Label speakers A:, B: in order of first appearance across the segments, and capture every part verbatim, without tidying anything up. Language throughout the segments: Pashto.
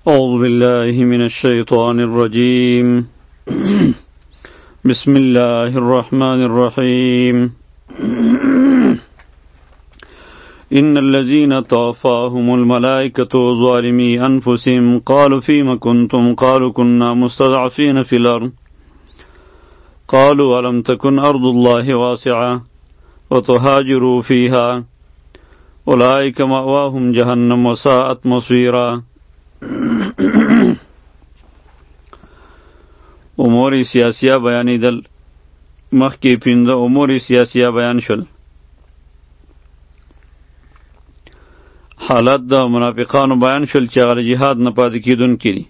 A: أعوذ بالله من الشيطان الرجيم بسم الله الرحمن الرحيم إن الذين توفاهم الملائكة ظالمي أنفسهم قالوا فيم كنتم قالوا كنا مستضعفين في الأرض قالوا ألم تكن أرض الله واسعة وتهاجروا فيها أولئك مأواهم جهنم وساءت مصيرا. امور سیاسیه بیانیدل. مخکې پنځه امور سیاسیه بیان شول. حالت د منافقانو بیان شول چې هغه جهاد نه پاتې کېدونکي دي.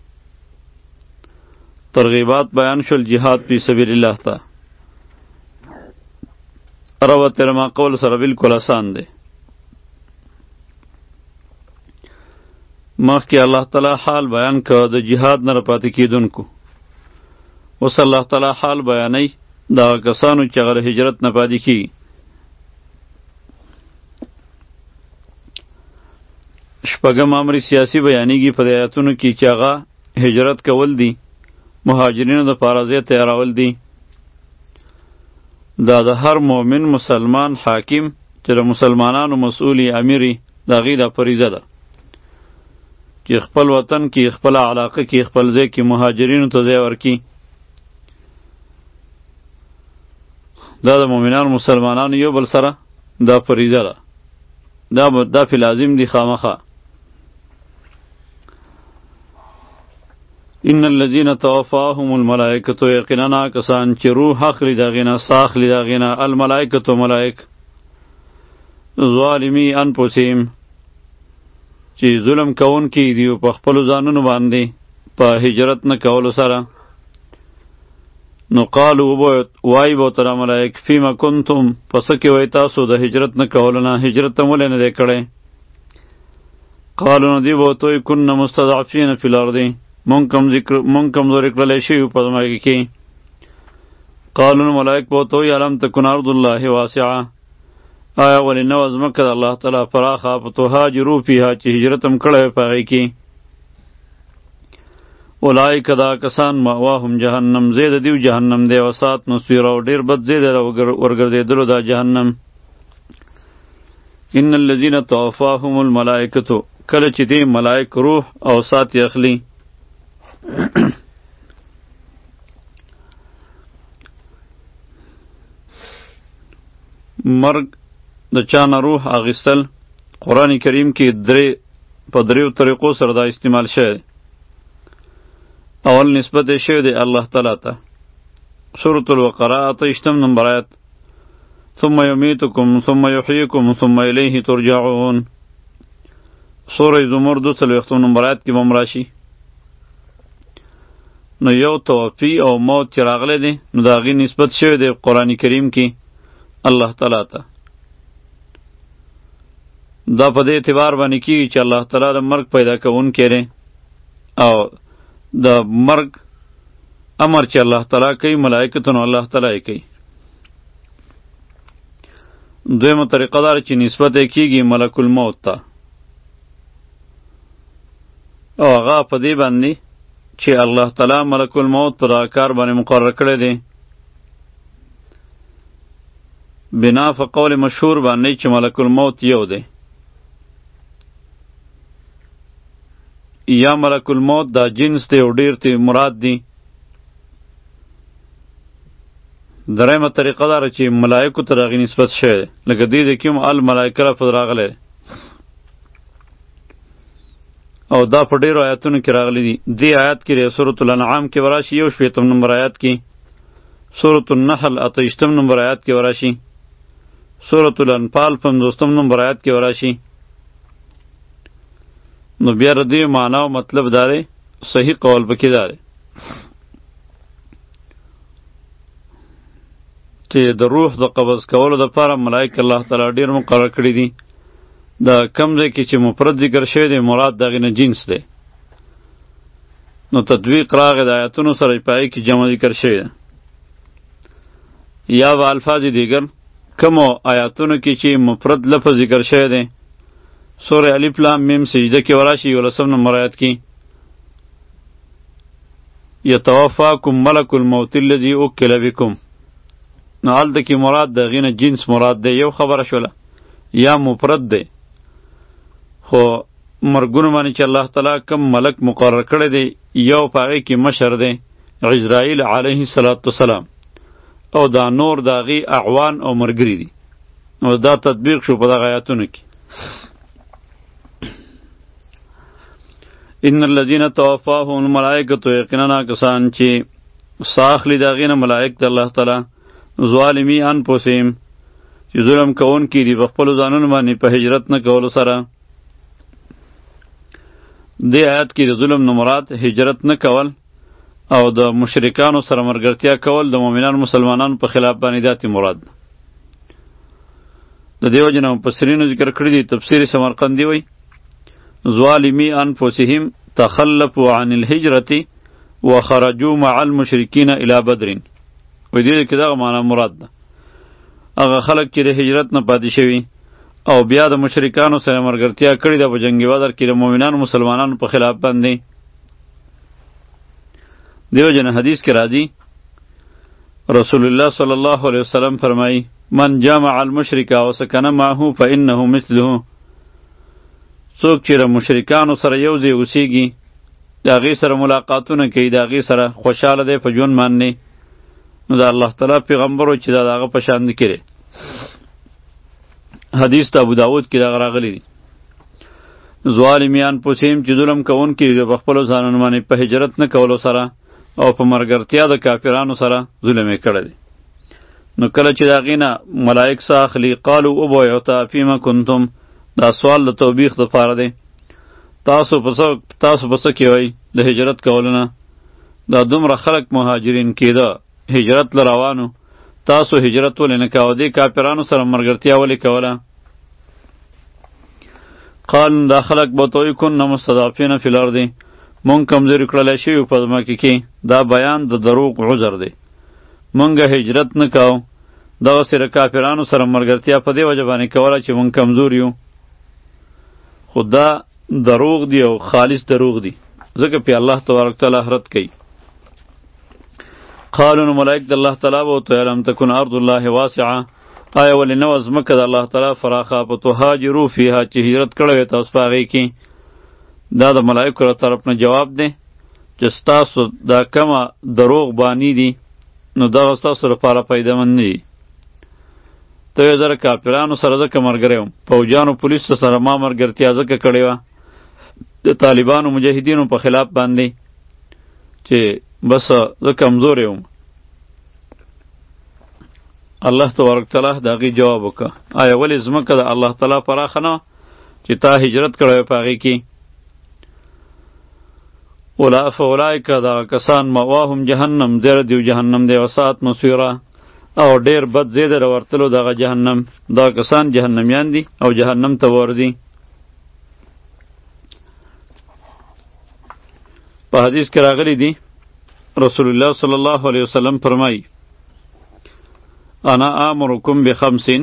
A: ترغیبات بیان شول جهاد فی سبیل الله ته. روت ما قول سره بالکل آسان دی. مخکې الله تعالی حال بیان که د جهاد نه پاتې کېدونکو. اوس الله تعالی حال بیانوي د هغه کسانو چې هغه د هجرت نه پاتې کېږي. شپږم امر سیاسي بیانېږي په دې آیاتونو کې چې هغه هجرت کول دي، مهاجرینو دپاره ځای تیارول دي. دا د هر مؤمن مسلمان حاکم چې د مسلمانانو مسؤولي امیري د هغې دا فریضه ده چې خپل وطن کې خپل علاقه کې خپل ځای کې مهاجرینو ته ځای ورکړي. دا د مؤمنانو مسلمانانو یو بل سره دا فریضه ده. دا دا فی لازم دي خامخه. ان الذين توفاهم الملائکه یقینا کسان چې روح اخلي د هغې نه ساه اخلي د هغې نه الملائکه ملائک ظالمي انفسهم چې ظلم کون کی دی په خپل ځانونو باندې په هجرت نه کولو سره. نو قالو وای بو تر ملائک فیما کنتم پس کې وای تاسو د هجرت نه کولو نه هجرت ته مولې نه دی کړی. قالو نو دی بو توی کن مستضعفین فی الارض مونږ کم ذکر مونږ کمزوري کړلی شوي په ځمکه کې. قالو نو ملائک بو توی الم تکن ارض الله واسعه آیا ولی نو ځمکه د الله تعالی پراخه فتهاجروا فیها چې هجرت هم کړی وی په هغې کې. اولئک دا کسان مأواهم جهنم ځای د دیو جهنم دی وساعت مصیره او ډېر بد ځای دی د ورګرځېدلو دا جهنم. ان الذین توفاهم الملائکة کله چې دی ملائک روح او سات یې اخلي. مرګ د چانه روح اغیستل قرآن کریم کې درې په دریو طریقو سره دا استعمال شوی. اول نسبت یې شوی دی الله تعالی ته. سورة البقره اته ویشتم نمبر آیت ثم یمیتکم ثم یحییکم ثم الیه ترجعون. سورة زمر دو څلوېښتم نمبر آیت کې به هم راشي. نو یو توفی او موت چې راغلی دی نو د هغې نسبت شوی دی قرآن کریم کې الله تعالی ته. دا په دې اعتبار باندې کېږي چې الله تعالی د مرګ پیدا کوونکی دی او د مرګ امر چې الله تعالی کوي ملائکتو نو الله تعالی یې کوي. دویمه طریقه دا چې نسبت یې کېږي ملک الموت ته او هغه په دې باندې چې الله تعالی ملک الموت پر کار باندې مقرر کړی دی بنا په قول مشهور باندې چې ملک الموت یو دی یا ملک الموت دا جنس دی او ډیر تی مراد دی. درېمه طریقه داره چې ملائکو ته هغې نسبت شوی دی لکه دې دی کې هم الملائکه لفظ راغلی دی او دا په ډیرو آیاتونو کې راغلی دی. دې آیات کې دی سورة الانعام کې وراشي یو شپېتم نمبر آیات کې، سورة النحل اته ویشتم نمبر آیات کې وراشي، سورة الانفال پنځوستم نمبر آیات کې وراشي. نو بیا ردی معنا او مطلب داره صحیح قول پکې داره چې د روح د قبض کولو دپاره ملائک الله تعالی ډیر مقرر کړي دي. دا کم ځای کې چې مفرد ذکر شوی دی مراد دغې نه جنس دی. نو تطبیق راغی د آیاتونو سره په هغې کې جمع ذکر شوی ده. یا به الفاظ دیگر کمو آیاتونو کې چې مفرد لفظ ذکر شوی دی سورة الف لام میم سجده کې وراشي یولسم نمبر آیات کې یتوفاکم ملک الموت الذی وکل بکم. نو هلته کې مراد د هغې نه جنس مراد دی، یو خبره شوله، یا مفرد دی. خو مرګونو باندې چې الله تعالی کم ملک مقرر کړی دی، یو په هغې کې مشر دی عزرائیل علیه السلام، او دا نور د هغې اعوان او ملګري دي. نو دا تطبیق شو په دغه آیاتونو کې. ان الذین توفاهم الملائکة، یقینا کسان چې ساخلی د هغې نه ملائک د الله تعالی، ظالمی انفسهم، چې ظلم کوونکي دي په خپلو ځانونو باندې په هجرت نه کولو سره. دې آیات کې د ظلم نه مراد هجرت نه کول او د مشرکانو سره مرګرتیا کول د مؤمنانو مسلمانانو په خلاف باندې داتې مراد. د دې وجه نه مفسرینو ذکر کړي دي، تفسیر سمرقندي وایي ظالمی انفسهم تخلفوا عن الهجرة وخرجوا مع المشرکین الی بدر. وایي دې کې دغه معنا مراد ده، هغه خلک چې د هجرت نه پاتې شوي او بیا د مشرکانو سره مرګرتیا کړې ده په جنگ بدر کې د مؤمنانو مسلمانانو په خلاف باندې. دیو جن حدیث کې راځي رسول الله صلی الله علیه وسلم فرمایي من جامع المشرک وسکن معه فانه مثله. څوک چې د مشرکانو سره یو ځای اوسیږي، د هغې سره ملاقاتونه کوي، د هغې سره خوشحاله دی په ژوند باندې، نو د الله تعالی پیغمبرو چې دا د هغه په شان دي کړی. حدیث د ابو داود کې دغه راغلی دی. ظالمیان پوسیم چې ظلم کوونکي دي په خپلو ځانونو باندې په هجرت نه کولو سره او په مرګرتیا د کافرانو سره ظلم یې کړی دی. نو کله چې د هغې نه ملایک څه اخلي، قالو ابویعتا فیما کنتم، دا سوال د توبیخ دپاره دی. تاسو په څه تاسو په څه کې وئ د هجرت کولو نه؟ دا دومره خلک مهاجرین کېده، هجرت له روانو، تاسو هجرت ولې نه کوه؟ دې کافرانو سره مرګرتیا ولې کوله؟ قال دا خلک به توی کنه مستضعفین فی الارض، مونږ کمزوري کړلی شوي په ځمکې کې. دا بیان د دروغ عذر دی. مونږ هجرت نه کوو، دغسې د کافرانو سره مرګرتیا په دې وجه باندې کوله چې مونږ کمزور یو. خو دا دروغ دی او خالص دروغ دی، ځکه پې الله تبارک تعالی رد کوي. قالو نو ملائک د الله تعالی به ورته الم تکن ارض الله واسعه، آیا ولې نه وه ځمکه د الله تعالی فراخه په تهاجرو فیها چې هجرت کړی وی تاسو په هغې کې؟ دا د ملائکو له طرف نه جواب دی چې ستاسو دا کمه دروغ بانی دي، نو دغه ستاسو لپاره فایدهمند نه دي. ته یې زره کافرانو سره ځکه ملګری وم، پوجانو پولیسو سره ما ملګرتیا ځکه کړې وه د طالبانو مجاهدینو په خلاف باندې چې بس زه کمزوری وم. الله تبارک تعالی د هغې جواب وکړه، آیا ولې ځمکه د الله تعالی پراخه نه چې تا هجرت کړی وی په هغې کې؟ اولا فاولئک دغه کسان مأواهم جهنم، زیره دیو جهنم دی، وساعت مصیره، او ډیر بد ځای دی د ورتلو دغه جهنم. دغه کسان جهنمیان دي او جهنم ته ورځي. په حدیث کې راغلی دی رسول الله صلی الله علیه وسلم فرمایي انا آمرکم بخمسین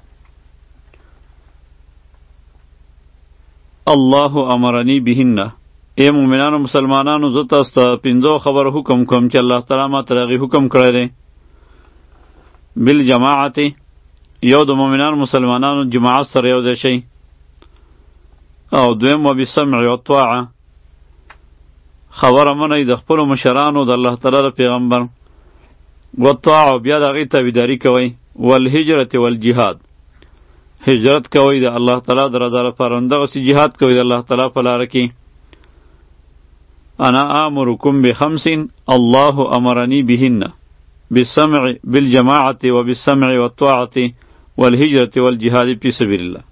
A: الله امرنی بهن. ای مومنانو مسلمانانو زه تاسو ته پنځو خبرو حکم کوم چې الله تعالی ما ته هغې حکم کړی دی. بالجماعت، یو د مومنانو مسلمانانو جماعت سره یو ځای شئ، او دویم و بالسمع والطاعه، خبره منئ د خپلو مشرانو د الله تعالی د پیغمبر، والطاعه بیا د هغې تابعداري کوئ، والهجرة والجهاد، هجرت کوئ د الله تعالی د رضا لپاره، دغسې جهاد کوئ د الله تعالی په لاره کې. انا آمرکم بخمس الله امرنی بهن بالسمع بالجماعة وبالسمع والطاعة والهجرة والجهاد فی سبیل الله.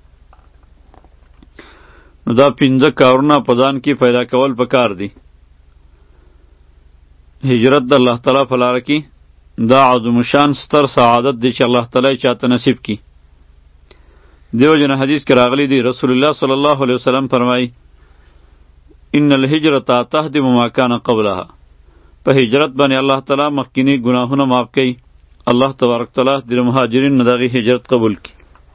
A: نو دا پنځه کارونه په ځان کې پیدا کول پکار دي. هجرت د الله تعالی په لاره کې دا عظم شان ستر سعادت دی چې الله تعالی چاته نصیب کی. دیو جن حدیث کې راغلی دی رسول الله صلی الله علیه وسلم فرمایي ان الهجرة تهدم ما کان قبلها. په هجرت باندې الله تعالی مخکینی گناهونه معاف کوي. الله تبارک تعالی د مهاجرین نه دغه هجرت قبول کړي.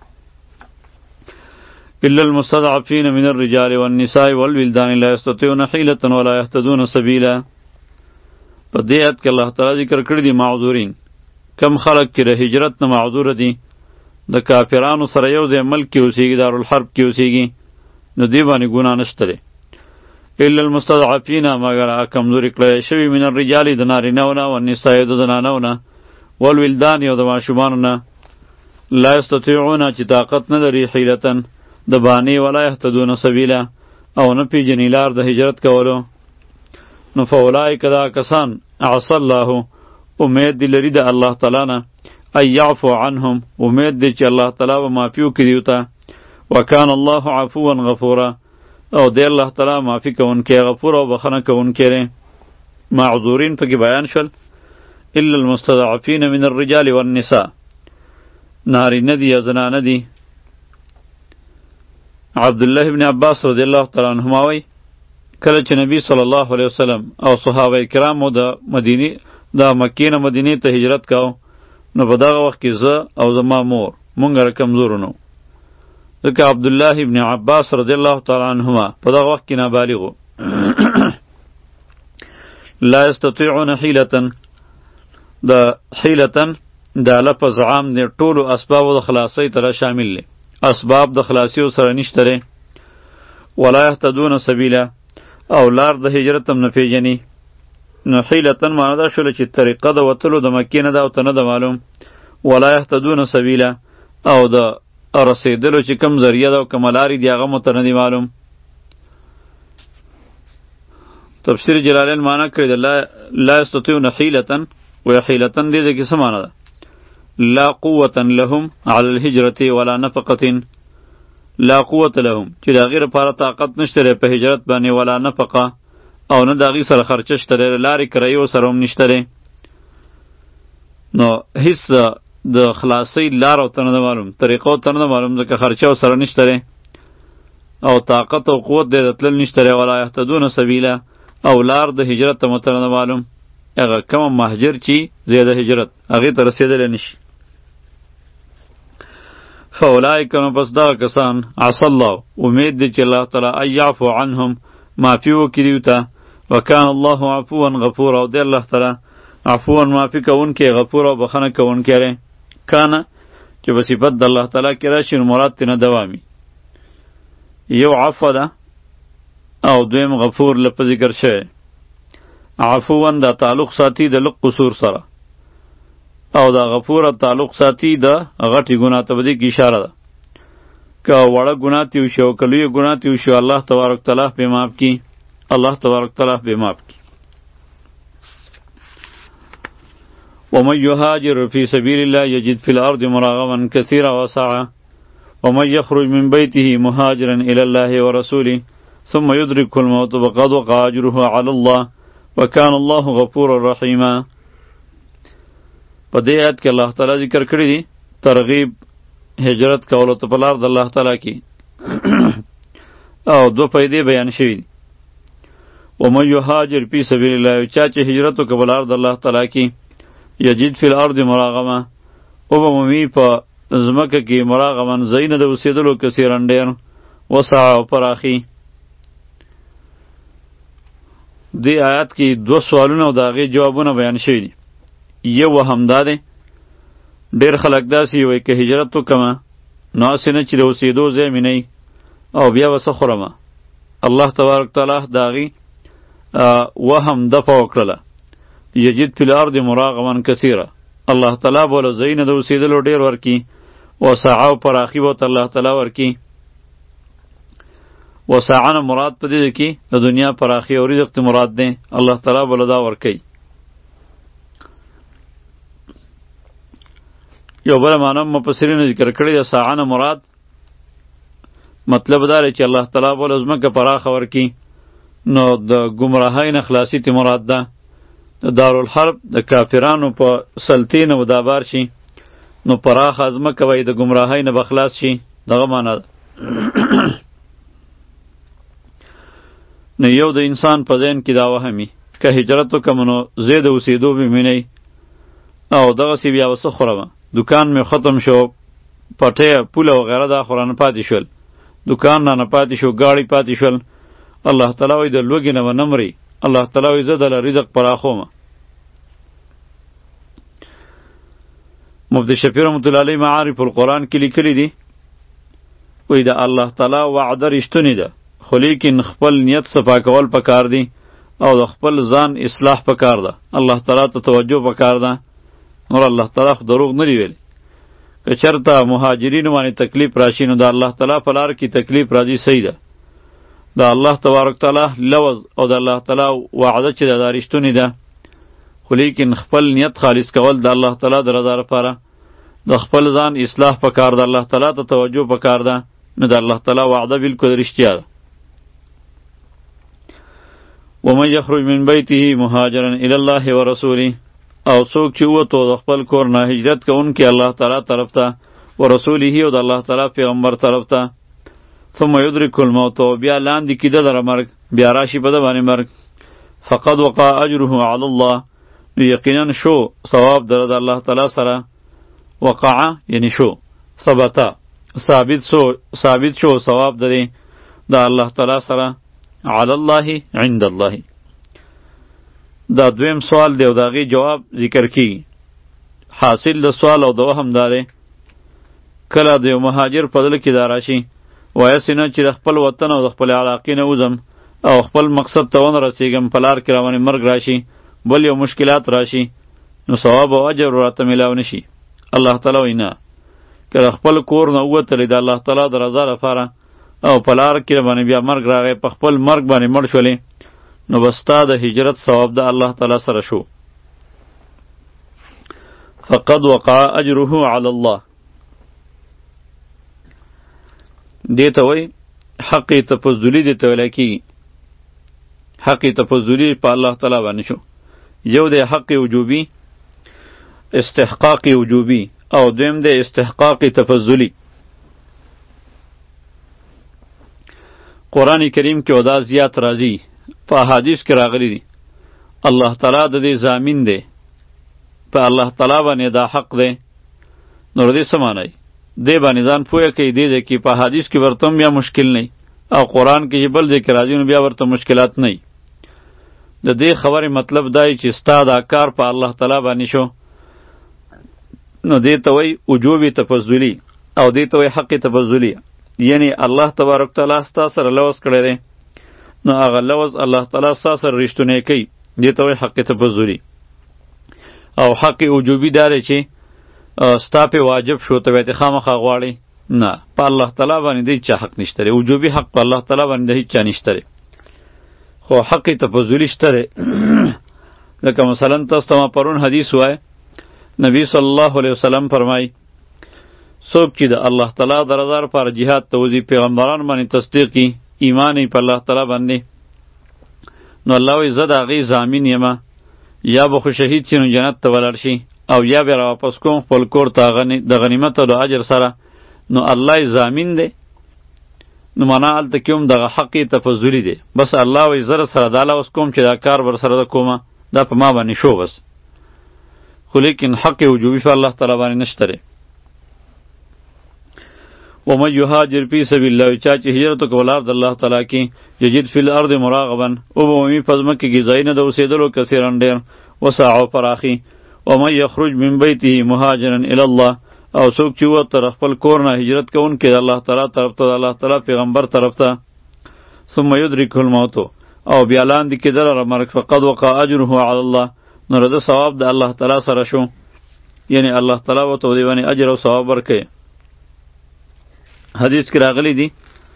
A: الا المستضعفین من الرجال والنساء والولدان لا یستطيعون حیلة ولا یهتدون سبیلا. په دې آیت کې الله تعالی ذکر کړی دي معذورین، کم خلق چې د هجرت نه معذور دي، د کافرانو سره یو ځای ملک کې اوسېږي، دارالحرب کې اوسېږي، نو دې باندې ګناه نشته دی. الا المستضعفین، مگر هغه کمزوري کړی شوي، من الرجال د نارینهو نه، والنساء د زنانو نه، والولدان او د ماشومانو نه، لا یستطیعون چې طاقت نه لري حیلتن د بانې، ولا یهتدون سبیلا او نه پیژني لار د هجرت کولو. نو فاولئک دا کسان عصى الله، امید دی لري د الله تعالی نه، ای یعفو عنهم، امید دی چې الله تعالی به معافي وکړي دیو ته. وکان الله عفوا غفورا، او دی الله تعالی معافي کوونکی، غفور او بخښنه کوونکی دی. معذورین پکې بیان شول. الا المستضعفین من الرجال والنساء، نارینه دي یا زنانه دي. عبدالله ابن عباس رضی الله تعالی عنهما وی کله چې نبی صلی الله علیه وسلم او صحابه کرامو د مدینه د مکې نه مدینې ته هجرت کاو، نو په دغه وخت کې زه او زما مور مونږ را کمزور نو، ځکه عبدالله ابن عباس رضی الله تعالی عنهما په دغه وخت کې نابالغ و. لا یستطیعون حیلتن، د حیلتن دا لفظ عام دی، ټولو اسبابو د خلاصۍ ته شامل دی، اسباب د خلاصیو سره نشته دی. ولا یهتدون سبیلا، او لار د هجرت هم نه پیژني. نو حیلتن معنا دا شوله چې طریقه د وتلو د مکې نه ده او ته نه ده معلوم. ولا یهتدون سبیلا، او د رسېدلو چې کوم ذریعه ده او کومه لارې دي هغه مو ته نه دي معلوم. تفسیر جلالین معنا کړی ده لا یستطیعون حیلتن، و حیلتن دې ځای کې څه معنا ده؟ لا قوة لهم على الهجرة ولا نفقة، لا قوة لهم چې د هغې لپاره طاقت نشته دی په هجرت باندې، ولا نفقه او نه د هغې سره خرچه شته دی، لارې کرایې ورسره هم نشته دی. نو هیڅ د خلاصۍ لار ورته نه ده معلوم، طریقه ورته نه ده معلوم، ځکه خرچه ورسره نشته دی او طاقت او قوت دی د تلل نشته دی. ولا یهتدون سبیلا، او لار د هجرت ته ورته نه ده معلوم، هغه کوم مهاجر چې ځای د هجرت هغې ته رسېدلی نشي. فاولئک، نو پس دغه کسان عصى الله، امید دی چې الله تعالی ان یعفو عنهم، معافي وکړي دیو ته. وکان الله عفوا غفورا، او دی الله تعالی عفوا معافي کوونکی، غفور او بخښنه کوونکی دی. کانه چې په صفت د الله تعالی کې راشي نو مراد ترې نه دوامي، یو عفو ده او دویم غفور لپه ذکر شوی. عفوا دا تعلق ساتي د لږ قصور سره، او دا غفور تعلق ساتي د غټي ګناه ته، بدې کې اشاره ده. که وړه ګناه تی وشي او که لویه ګناه تی وشي، الله تبارک تعالی به معاف کړي، الله تبارک تعالی به معاف کړي. ومن یهاجر فی سبیل الله یجد فی الارض مراغما کثیرا وسعا، ومن یخرج من بیته مهاجرا الی الله ورسوله ثم یدرکه الموت فقد وقع اجره علی الله وکان الله غفورا رحیما. په دې آیت کې الله تعالی ذکر کړی دی ترغیب هجرت کولو ته په لار د الله تعالی کې، او دو پیدې بیان شوي دي. ومن یهاجر فی سبیل الله، چا چې هجرت وکړي په لار د الله تعالی کې، یجد فی الارض مراغما، او به مومي په ځمکه کې مراغما ځای نه د اوسېدلو کثیرا ډېر، وسعه او پراخي. دې آیات کې دو سوالونه او د هغې جوابونه بیان شوي دي. یو وهم دا دی، ډېر خلک داسې وایي که هجرت وکړمه نو هسې نه چې د اوسېدو ځای مې نه او بیا به څه خورمه. الله تبارک تعالی د هغې وهم دفع وکړله. یجد فی الارض مراغما کثیره، الله تعالی به له ځایونه د اوسېدلو ډېر ورکي، وسعه او پراخي به ورته الله تعالی ورکي. وسعه نه مراد په دې کې د دنیا پراخي او رزق ته مراد دی، الله تعالی به له دا ورکوي. یو بل معنی مفسرینو ذکر کړی د ساعه نه مراد مطلب دا دی چې الله تعالی به له ځمکه پراخه ورکي، نو د ګمراهۍ نه خلاصي ته مراد ده. د دارالحرب د کافرانو په سلطې نه ودابار شي، نو پراخه ځمکه وایي د ګمراهۍ نه به خلاص شي، دغه معنی ده. نو یو د انسان په ذهن کې دا وهمي که هجرت وکړم نو ځای د اوسېدو به مې نه او دغسې بیا به څه خورمه، دکان مې ختم شو، پټۍ پوله وغیره دا خو رانه پاتې شول، دکان رانه پاتې شو، ګاړی پاتې شول. الله تعالی وایي د لوږې نه به نه مري، الله تعالی وایي زه دله رزق پراخومه، مفتی شفیع رحمت الله علیه معارف القرآن کې لیکلی دي وی د الله تعالی وعده رښتونې ده خو لیکن خپل نیت صفا کول پکار دي او د خپل ځان اصلاح پکار ده الله تعالی ته توجه پکار ده نور الله تعالی خو دروغ نه دی ویلی که چرته مهاجرینو باندې تکلیف راشي نو د الله تعالی په لار کې تکلیف راځي صحیح ده د الله تبارک تعالی لوز او د الله تعالی وعده چې دا رښتونې ده خو لیکن خپل نیت خالص کول د الله تعالی د رضا لپاره د خپل ځان اصلاح پکار ده الله تعالی ته توجه پکار ده نو د الله تعالی وعده بالکل رښتیا ده ومن یخرج من بیته مهاجرا الی الله ورسوله او څوک چې ووتو د خپل کور نه هجرت کوونکی الله تعالی طرف ته ورسوله او د الله تعالی پیغمبر طرف ته ثم یدرک الموت بیا لاندې کیده در مرګ بیا راشي په د باندې مرګ فقد وقع اجره علی الله یقینا شو ثواب در د الله تعالی سره وقع یعنی شو ثبتا ثابت شو ثابت شو ثواب درې د الله تعالی سره علی الله عند الله دا دویم سوال دی او د هغې جواب ذکر کی حاصل د سوال او د وهم دا دی کله د یو مهاجر په زړه کې دا راشي وایسې نه چې د خپل وطن او د خپل علاقې نه وځم او خپل مقصد ته ونه رسېږم په لار کې راباندې مرګ راشي بل یو مشکلات راشي نو ثواب او اجر راته میلاو نشي الله تعالی وایي نه که د خپل کور نه ووتلې د الله تعالی د رضا لپاره او په لار کې باندې بیا مرګ راغی په خپل مرګ باندې مړ شولې نو بس ستا د هجرت ثواب د الله تعالی سره شو فقد وقع اجره علی الله دې ته وایي حق تفضلي دې ته ویلی کېږي حق تفضلي په الله تعالی باندې شو یو دی حق وجوبي استحقاق وجوبي او دویم دی استحقاق تفضلي قرآن کریم کې ودا زیات راځي په احادیث کې راغلی دي الله تعالی د دې ضامن دی په الله تعالی باندې دا حق دی نو دې څه معنی دې باندې ځان پوهه کوي دې دې کې په حدیث کې ورته بیا مشکل نه او قرآن کې بل ذکر راځي نو بیا ورته مشکلات نه د دې خبرې مطلب دی چې ستا دا کار په الله تعالی باندې شو نو دې ته وایي وجوب تفضلي او دې ته وایي حق تفضلي یعنی الله تبارک تعالی ستا سره لوز کړی دی نو هغه لوز الله تعالی ستا سره رښتونی کوي دې ته وایي حق تفضلي او حق وجوبي دا دی چې ستا پې واجب شو ته بیا خامخا غواړې نه په الله تعالی باندې د هېڅ چا حق نشته دی وجوبي حق په الله تعالی باندې د هېڅ چا نشته دی خو حق تفضلي شته دی لکه مثلا تاسو ته ما پرون حدیث وای نبی صلی الله علیه وسلم فرمای څوک چې د الله تعالی د رضا لپاره جهاد ته وځي پیغمبران باندې تصدیق کړي ایمان یې په الله تعالی باندې نو الله وایي زه د هغې ضامن یمه یا به خو شهید شي نو جنت ته ولاړ شي او یا به راواپس کوم خپل کور ته د غنیمت او د اجر سره نو الله یې ضامن دی نو معنا هلته کې هم دغه حق تفضلي دی بس الله وایي زه سره دا لوس کوم چې دا کار ورسره ده کومه دا په ما باندې شو بس خو لیکن حق وجوبي په الله تعالی باندې نشته دی ومن یهاجر فی سبیل الله چا چې هجرت وکړي په لار د الله تعالی کې یجد فی الارض مراغبا وبومي په ځمکه کې ځایونه د اوسېدلو کثیرا ډېر وسعه او پراخي ومن یخرج من بیته مهاجرا الی الله او څوک چې ووت تر خپل کور نه هجرت کوونکی د الله تعالی طرف ته د الله تعالی پیغمبر طرف ته ثم یدرکه الموت او بیا لاندې کېدله مرګ فقد وقع اجره علی الله نو د ثواب د الله تعالی سره شو یعنی الله تعالی ورته دې باندې اجر او ثواب ورکوي حدیث کې راغلی دی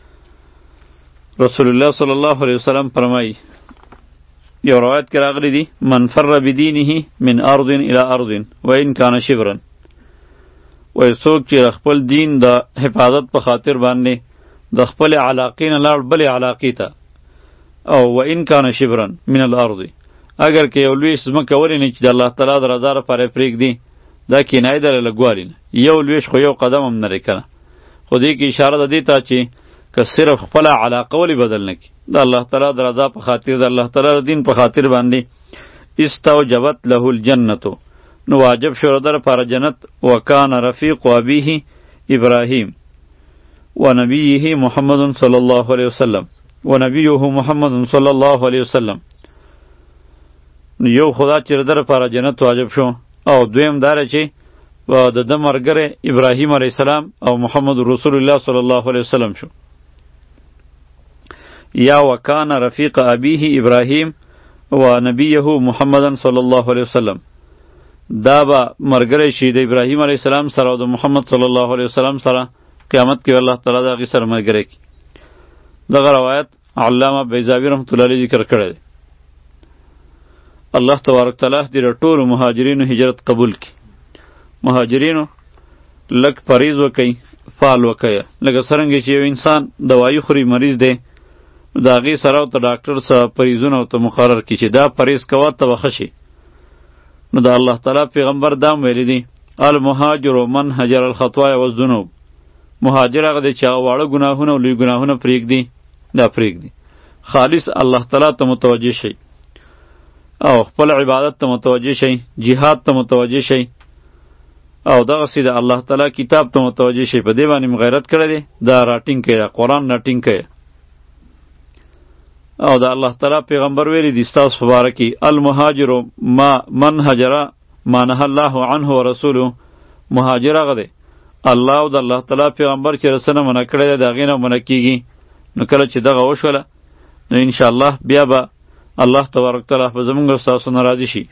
A: رسول الله صلی الله علیه وسلم فرمایي یو روایت کې راغلی دی من فر بدینه من ارض الی ارض وان کان شبرا وای څوک چې خپل دین د حفاظت په خاطر باندې د خپل علاقې نه لاړ بلې علاقې ته او وان کان شبرا من الارض اگر که یو لوی ځمکه ولینې چې د الله تعالی د رضا لپاره یې پرېږدي دا کنایه ده له لږوالي نه یو لویش خو یو قدم هم نه دی کنه خو دې کې اشاره ده دې ته چې که صرف خپله علاقه ولې بدل نه کړي د الله تعالی د رضا په خاطر د الله تعالی د دین په خاطر باندې استوجبت له الجنة نو واجب شو در لپاره جنت وکان رفیق ابیه ابراهیم و نبیه محمد صلی الله علیه وسلم و نبیه محمد صلی الله علیه وسلم یو خدا چې در لپاره جنت واجب شو او دویم داره چې و د ده ملګری ابراهیم علیه السلام او محمد رسول الله صلی الله علیه وسلم شو. یا وکان رفیق ابیه ابراهیم و نبیه محمدا صلی الله علیه وسلم، دا به ملګری شي د ابراهیم علیه السلام سره او د محمد صلی الله علیه وسلم سره قیامت کې الله تعالی د هغې سره ملګری کړي. دغه روایت علامه بیضاوي رحمت الله علیه ذکر کړی دی. الله تبارک تعالی دې د ټولو مهاجرینو هجرت قبول کړي. مهاجرینو لږ پریز وکئ، فعال وکئ. لکه څرنګه چې یو انسان دوایي خوري، مریض دی، د هغې سره ورته ډاکټر څه پریزونه ورته مقرر کړي چې دا پریز کوه ته به ښه شي. نو د الله تعالی پیغمبر دا هم ویلی دی المهاجر من هجر الخطایا والذنوب، مهاجر هغه دی چې هغه واړه ګناهونه او لوی ګناهونه پرېږدي، دا پرېږدي، خالص الله تعالی ته متوجه شي او خپل عبادت ته متوجه شي، جهاد ته متوجه شي او دغسې د الله تعالی کتاب ته متوجه شي. په دې باندې م غیرت کړی دی، دا راټینګ کړی، قرآن راټینګ کړی. او د الله تعالی پیغمبر ویلی دی ستاسو په باره کې المهاجر ما من هجر ما نهى الله عنه ورسوله، مهاجر هغه دی الله او د الله تعالی پیغمبر چې رسنه منع کړی دی د هغې نه منع کېږي. نو کله چې دغه وشوله نو انشاءالله بیا به الله تبارک تعالی په زمونږ او ستاسو نه راضي شي.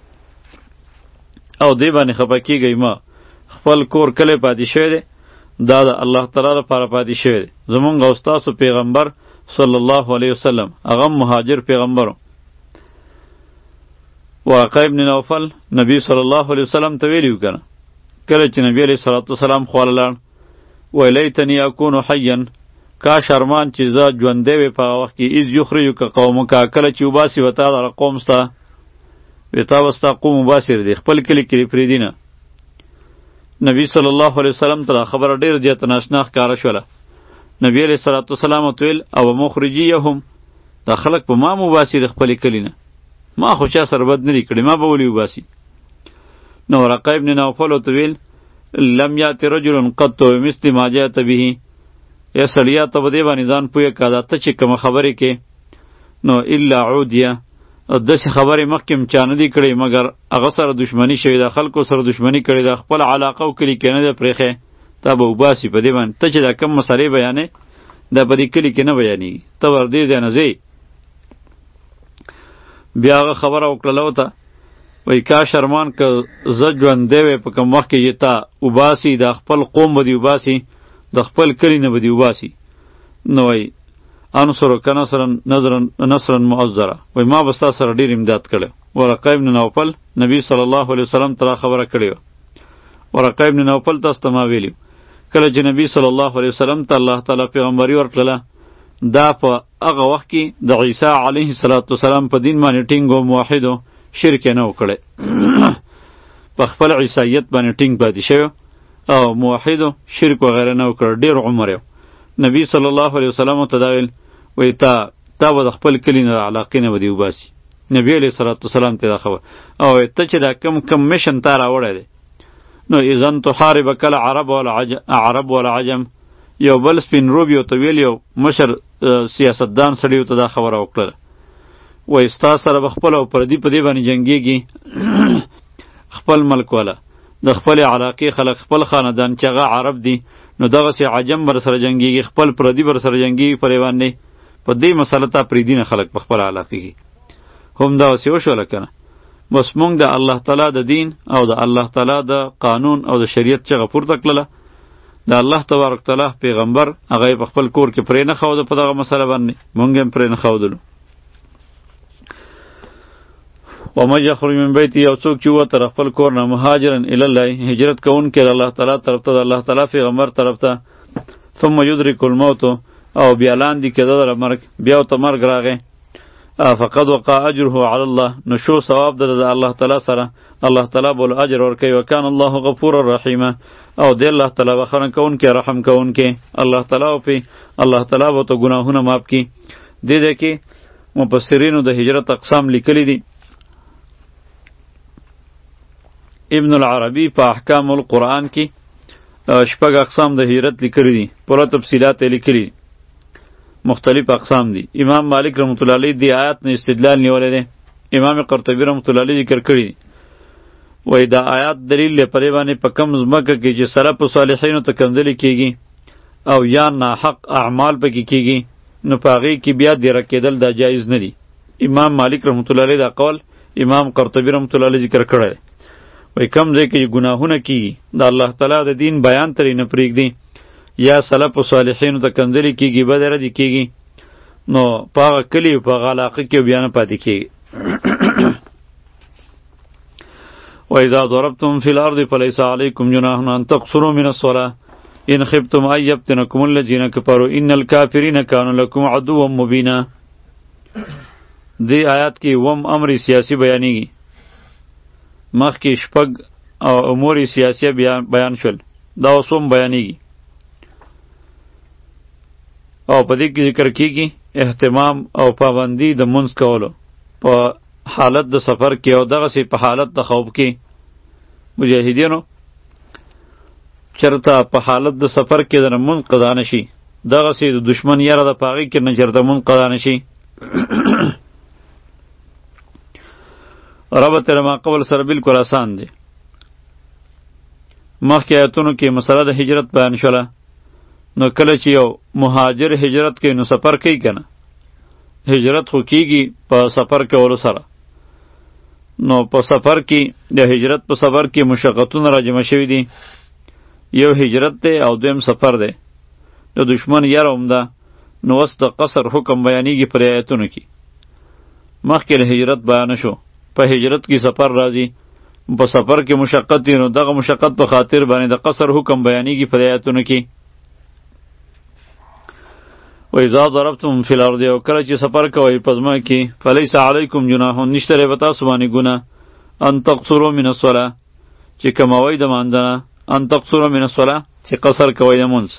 A: او دې باندې خفه کېږئ مه، خپل کور کلی پاتې شوی دی، دا د الله تعالی لپاره پاتې شوی دی. زمونږ او ستاسو پیغمبر صلی الله علیه وسلم هغه مهاجر پیغمبرو. واقع ابن نوفل نبی صلی الله علیه وسلم ته ویلیو کنه، کله چې نبی علیه صلوات وسلام خواله لاړ، وی لیتنی اکون حیا، کاش ارمان چې زه ژوندی وی په هغه وخت کې اذ یخرجک قومک، کله چې وباسي و تا دغه قوم ستا، وی تا به ستا قوم وباسي دی خپل کلي کې پرېږدي نه. نبی صلی الله علیه وسلم ته دا خبره ډېر زیاته ناشنا ښکاره شوله. نبی علیه صلوات وسلام ورته ویل او مخرجیهم، دا خلک په ما مباسي د خپلې کلي نه، ما خو چا سره بد نه دي کړي، ما به ولې وباسي. نو ورقه ابن نوفل ورته ویل لم یأت رجل قط بمثل ما جئت به، یا سړیا ته په دې باندې ځان پوهه که دا ته چې کومه خبرې کې نو الا عودیه، داسې خبرې مخکې هم چا نه دي کړی مګر هغه سره دښمني شوې ده، خلکو سره دښمني کړې ده، خپل علاقه او کلي کې نه ده پرېښی، تا به وباسي په دې باندې. ته چې دا کم مسلې بیانې دا په دې کلي کې نه بیانېږي، ته ور دې ځای نه ځې. بیا هغه خبره وکړله ورته، وایي کاش ارمان که زه ژوندی وی په کوم وخت کې چې تا وباسي، دا خپل قوم به دې وباسي، د خپل کلي نه به دې وباسي. نو وایي انصرک نصرا نصرا مؤزرا، وایي ما به ستا سره ډېر امداد کړی. ورقه ابن نوفل نبی صلی الله علیه وسلم ته خبره کړې وه. ورقه ابن نوفل تاسو ته ما ویلي کله چې نبی صلی الله علیه وسلم ته الله تعالی پیغمبري ورکړله، دا په هغه وخت کې د عیسی علیه السلام په دین باندې ټینګ و، موحد و، شرک یې نه و کړی، په خپل عیسایت باندې ټینګ پاتې شوی او موحد و، شرک وغیره نه و کړی، ډېر عمر یې. نبی صلی الله علیه وسلم ته دا ویل وایي تا تا به د خپل کلي نه علاقې نه به دې وباسي. نبی علیه صلوات وسلام ته دا خبر او ته چې دا کم کم میشن تا راوړی دی نو اذن تحاربک العرب والعجم والعجم، یو بل سپین روب یو ته ویل، یو مشر سیاستدان سړي ته دا خبره وکړله، وایي ستا سره به خپل او پردي په دې باندې جنګېږي، خپل ملک والا د خپلې علاقې خلک، خپل خاندان چې هغه عرب دي، نو دغسې عجم بر سره جنګېږي، خپل پردي بر سره جنګېږي پرې باندې، په دې مسله تا پرېږدي نه خلک په خپل علاقې کې. هم دغسې وشوله که نه، بس مونږ د الله تعالی د دین او د الله تعالی د قانون او د شریعت چغه پورته کړله. د الله تبارک تعالی پیغمبر هغه په خپل کور کې پرې نه ښوده په دغه مسله باندې، مونږ هم پرې نه ښودلو. ومن یخرج من بیته، یو څوک چې ووته د خپل کور نه مهاجرا الی الله، هجرت کوونکی د الله تعالی طرف ته، د الله تعالی پیغمبر طرف ته، ثم یدرک الموت، او بیا لاندې کېده د مرګ، بیا ورته مرګ راغی، فقد وقع اجره علی الله، نو شو ثواب ده د الله تعالی سره، الله تعالی بول اجر ورکوي. وکان الله غفور الرحیم، او دی الله تعالی بخښنه کوونکی رحم کوونکی، الله تعالی په الله تعالی به ته ګناهونه معاف کړي. دې دې کې مفسرینو د هجرت اقسام لیکلي دي. ابن العربی په احکام القرآن کې شپږ اقسام د هجرت لیکلي دي، پوره تفصیلات یې لیکلي دي، مختلف اقسام دي. امام مالک رحمت الله علیه دی آیات نه استدلال نیولې ده. امام قرطبی رحمت الله علیه ذکر کړی وای دا آیات دلیل لري پرې باندې په کم ځمکه کې چې سلف صالحینو ته کنځلې کیږي او یا ناحق اعمال پکې کیږي نو په هغې کې بیا دیره کېدل دا جایز نه دي. امام مالک رحمت الله علیه دا قول امام قرطبی رحمت الله علیه ذکر کړی دی. وای کم ځای کې ګناهونه کیږي د الله تعالی د دین بیان ترې نه پرېږدي یا سلف صالحینو ته کنځلې کیږي بد ردې کیږي نو په هغه کلي په هغه علاقه کې بیا نه پاتې کیږي. وإذا ضربتم في الأرض فليس عليكم جناح أن تقصروا من الصلاة إن خفتم أن يفتنكم الذين كفروا إن الكافرين كانوا لكم عدوا مبينا. دی آیات کې وم امر سیاسی بیانېږي. مخکې شپږ او امور سیاسی بیان, بیان شول دا اوس هم بیانېږي او په دې کې ذکر کېږي اهتمام او پابندي د منځ کولو په حالت د سفر کې او دغسې په حالت د خوف کې مجاهدینو چرته په حالت د سفر کې د منځ قضا نه شي دغسې د دشمن یره د په هغې کې نه چرته منځ قضا نه شي. ربط یې ما قبل سره بلکل آسان دی. مخکې آیتونو کې مسله د هجرت بیان شوله نو کله چې یو مهاجر هجرت کوي نو سفر کوي که نه هجرت خو کیږي په سفر کولو سره نو په سفر کې د هجرت په سفر کې مشقتونه راجمع شوي دي. یو هجرت دی او دویم سفر دی د دشمن یره هم ده نو اوس د قصر حکم بیانېږي پر آیتونو کې. مخکې د هجرت بیانه شو په هجرت کې سفر راځي په سفر کې مشقت دی نو دغه مشقت په خاطر باندې د قصر حکم بیانېږي پر آیتونو کې. وإذا ضربتم في الأرض او کله چې سفر کوئ په ځمکه کې فلیس علیکم جناح نشته دی په تاسو باندې ګناه ان تقصروا من الصلاة چې کموئ د مانځه نه ان تقصروا من الصلاة چې قصر کوئ د مونځ.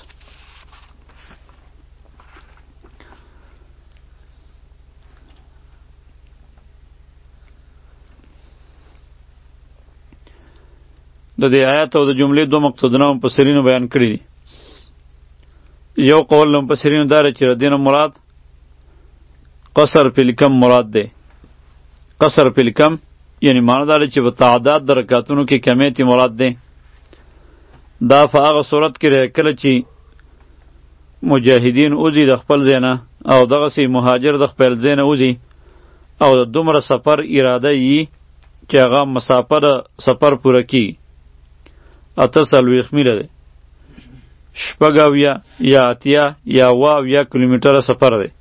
A: د دې آیات او د جملې دو مقصدونه مفسرینو بیان کړي دي. یو قول مفسرینو دا چې د دینه مراد قصر فی الکم مراد دی. قصر فی الکم یعنی معنی دا چې په تعداد د رکعتونو کې کمیت مراد دی. دا په هغه صورت کې کله چې مجاهدین اوزي د خپل ځای نه او دغسې مهاجر د خپل ځای نه اوزي او د دومره سفر اراده یي چې هغه مسافه د سفر پوره کیږي اته څلوېښت میله دی شپږ اویا یا اتیا یا اوه اویا کیلومتره سفر دی.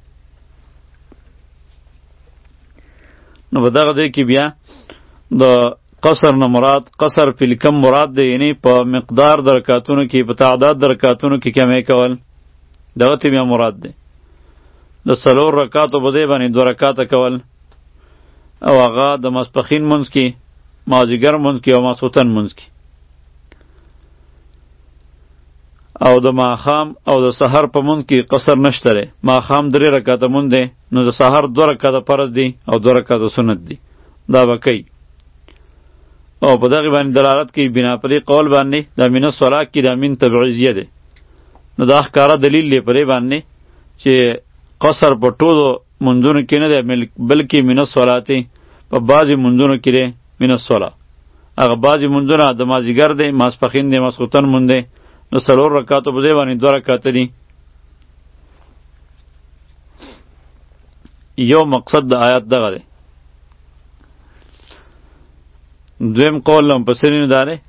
A: نو په دغه ځای کې بیا د قصر نه مراد قصر فی الکم مراد دی یعنی په مقدار د رکعتونو کې په تعداد د رکعتونو کې کمی کول دغه ته بیا مراد دی. د څلور رکعاتو په ځای باندې دوه رکعاته کول او هغه د ماسپښین مونځ کې مازدیګر مونځ کې او ماسخوتن مونځ کې او د ماښام او د سحر په مونځ کې قصر نشته دی. ماښام درې رکعاته مونځ دی نو د سحر دوه رکعاته فرض دی او دوه رکعاته سنت دی دا به کوي او په دغې باندې دلالت کوي بنا په دې قول باندې دا من الصلاة کې دا من تبعیضیه دی. نو دا ښکاره دلیل دی په دې باندې چې قصر په ټولو منځونو کې نه دی بلکې من الصلاة په بعضې منځونو کې دی من الصلاة. هغه بعضې منځونه د مازدیګر دی ماسپښین دی ماسخوتن مونځ دی نو څلور رکعاتو په ځای باندې دوه رکعاته دي. یو مقصد د آیات دغه دی. دویم قول مفسرینو دا دی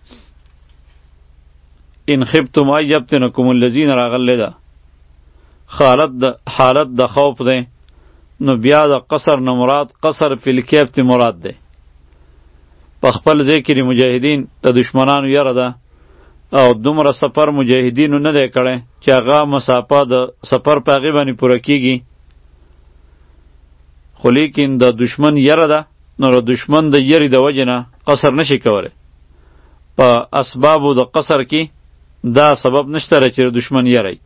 A: ان خفتم ان یفتنکم الذین راغلی ده حالت د حالت د خوف دی نو بیا د قصر نه مراد قصر فی الکیف مراد دی. په خپل ځای کې مجاهدین د دشمنانو یره ده او دومره سفر مجاهدینو نه دی کړی چې هغه مسافه د سفر په هغې باندې پوره کیږي خو لیکن د دشمن یره ده نو د دشمن د یرې د وجې نه قصر نشي کولی. په اسبابو د قصر کې دا سبب نشته چې د دشمن یری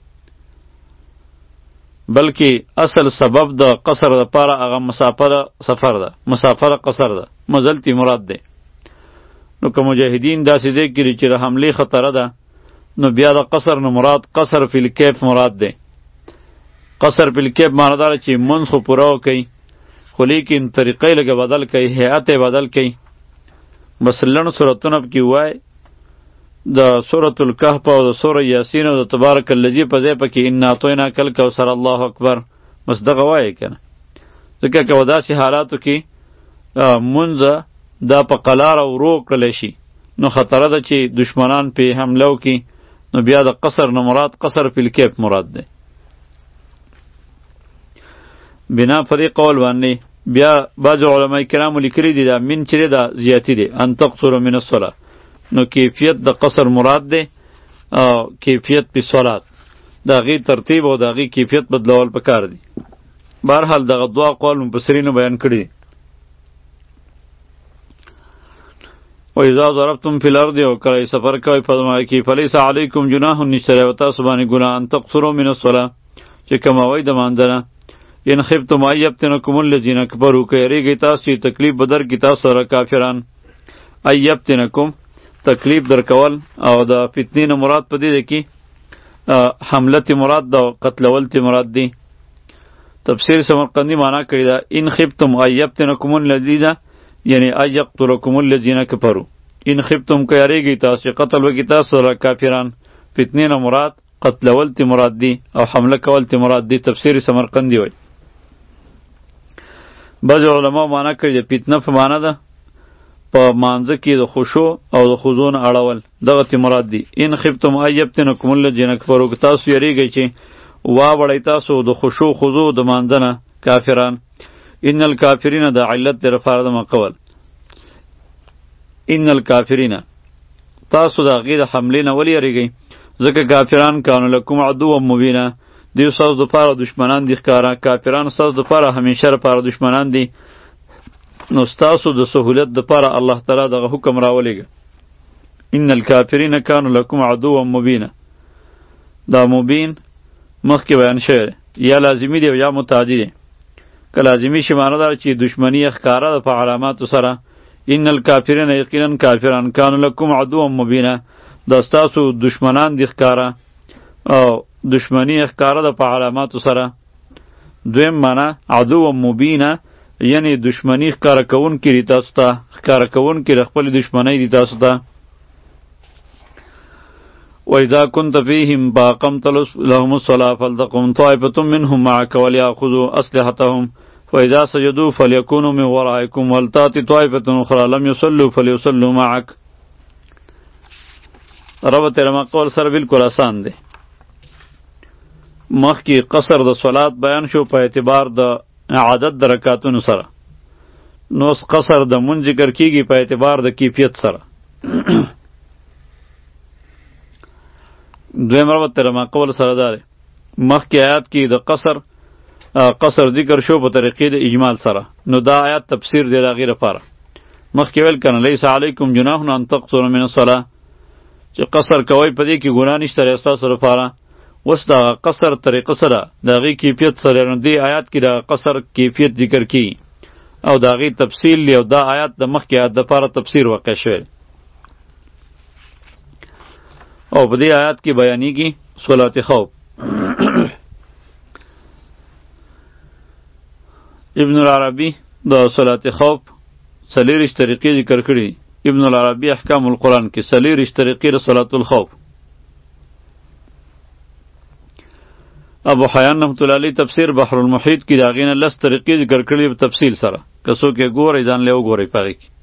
A: بلکې اصل سبب د قصر دپاره هغه مسافه د سفر ده مسافه د قصر ده مزلتی مراد دی. نو که مجاهدین داسې ځای کې چې د حملې خطره ده نو بیا د قصر نه مراد قصر فی الکیف مراد دی. قصر فی الکیف معنی داره چې منځ خو پوره وکئ خو لیکن طریقې لږه بدل کئ هیئت یې بدل کئ بس لڼ سورتونه پکې وای د سورۃ الکهف او د سورۃ یاسین او د تبارک الذی په ځای پکې ان اعطیناک الکوثر الله اکبر بس دغه وای کنه. ځکه که داسې حالاتو کې مونځ دا په قلار او رو کړلی شي نو خطره ده چې دشمنان پې حمله وکړي نو بیا د قصر نه مراد قصر فی الکیف مراد دی. بنا په دې قول باندې بیا بعض علما کرامو لیکلي دي دا من چې دا زیاتی دی ان تقصر من الصلاه نو کیفیت د قصر مراد دی او کیفیت په صلات دا غي ترتیب او دا غي کیفیت بدلول پکار دی. بهرحال دغه دوا قول مفسرینو بیان کړي. و اذا ضربتم فی الارض او کله سفر کوي په ځمکه کې فلیس علیکم جناح نشره وتا سبحانه ګناه ان تقصروا من الصلاه چې کماوی د ماندنه ان خفتم ایبتنکم الذین کفروا کیریږي تاسو تکلیف بدر کی تاسو سره کافران ایبتنکم تکلیف در کول او د فتنې مراد پدې ده کې حملت مراد ده قتلول تی مراد دی. تفسیر سمرقندی معنا کړی دا ان خفتم ایبتنکم الذین یعنی ایقتلکم الذین کفروا ان خفتم کیریږي تاسو قتل وکي تاسو سره کافران فتنې مراد قتلول تی مراد دی او حمله کول تی مراد دی. تفسیر سمرقندی وای بعض علما معنا کړی د فتنه په معنا ده په مانځ کې د خشوع او د خضوع نه اړول دغه تی مراد دی. ان خفتم ایبتنکم الذین کفروا تاسو یریږئ چې وا وړی تاسو د خشوع خضوع د مانځنه کافران. ان الکافرین د علت در لپاره د مقول ان الکافرین تاسو د هغې د حملې نه ولې یریږئ ځکه کافران کانو لکم عدوا مبینه دیو ستاسو دپاره دشمنان دي ښکاره کافران ستاسو دپاره همیشه لپاره دشمنان دي نو ستاسو د سهولت دپاره الله تعالی دغه حکم راولېږه. ان الکافرین کانو لکم عدوا مبینه دا مبین مخکې بیان شوی یا لازمی دی یا متعدی دی. که لازمی شي معنی دار چې دشمنی ښکاره ده په علاماتو سره. ان الکافرین یقینا کافران کانو لکم عدوا مبینه دا ستاسو دشمنان دي ښکاره او دشمنی ښکاره ده په علاماتو سره. دویم معنی عدو مبینه یعنی دشمنی ښکاره کوونکي دي تاسو ته ښکاره کوونکي د خپلې دشمنۍ دي تاسو ته. وإذا كنت فيهم فأقمت لهم الصلاة فلتقم طائفة منهم معك وليأخذوا أسلحتهم فإذا سجدوا فليكونوا من ورائكم ولتأت طائفة أخرى لم يصلوا فليصلوا معك. ربط رما قول سر بالکل آسان دی. مخکې قصر د صلات بیان شو په اعتبار د عدد د رکعاتونو سره نو قصر د مونځ ذکر کیږي په اعتبار د کیفیت سره. دویم ربط تر ما قول سره داره مخکې آیات کې د قصر قصر ذکر شو په طریقې د اجمال سره نو دا آیات تفسیر دی د هغې لپاره. مخکې ویل کنه لیس علیکم جناح ان تقصروا من الصلاة چې قصر کوئ په دې کې ګناه نشته دی ستاسو لپاره. اوس د قصر طریقه سره د هغې کیفیت سره نو دې آیات کې د قصر کیفیت ذکر کیږي او د هغې تفصیل دی او دا آیات د مخکې آیات دپاره تفسیر واقع شوی او په دې آیات کې بیانېږي صلات خوف. ابن العربی د صلات خوف څلېرویشت طریقې ذکر کړي. ابن العربی احکام القرآن کې څلېرویشت طریقې د صلات الخوف. ابو حیان رحمت الله علیه تفسیر بحر المحیط کې د هغې نه لس طریقې ذکر کړي په تفصیل سره که څوک یې ګورئ ځان له وګورئ په هغې کې.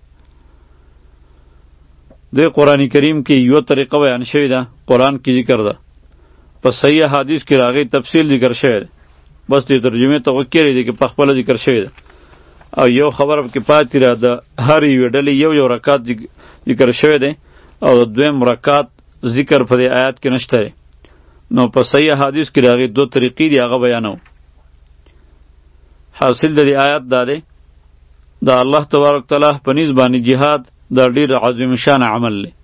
A: د قرآن کریم کې یو طریقه بیان شوې ده قرآن کې ذکر ده په صحیح حدیث کې راغی تفصیل ذکر شوی ده بس دې ترجمې ته وکړئ دې کې په خپله ذکر شوی ده او یو خبره پکې پاتې ده د هر یوې ډلې یو یو رکعت ذکر شوی دی او د دویم رکعت ذکر په دې آیات کې نشته دی نو په صحیح حدیث کې راغی دو طریقې دي هغه بیانو. حاصل د دې آیات دا دی د الله تبارک تعالی په نیز باندې جهاد دا ډیر عظیم شان عمل دی.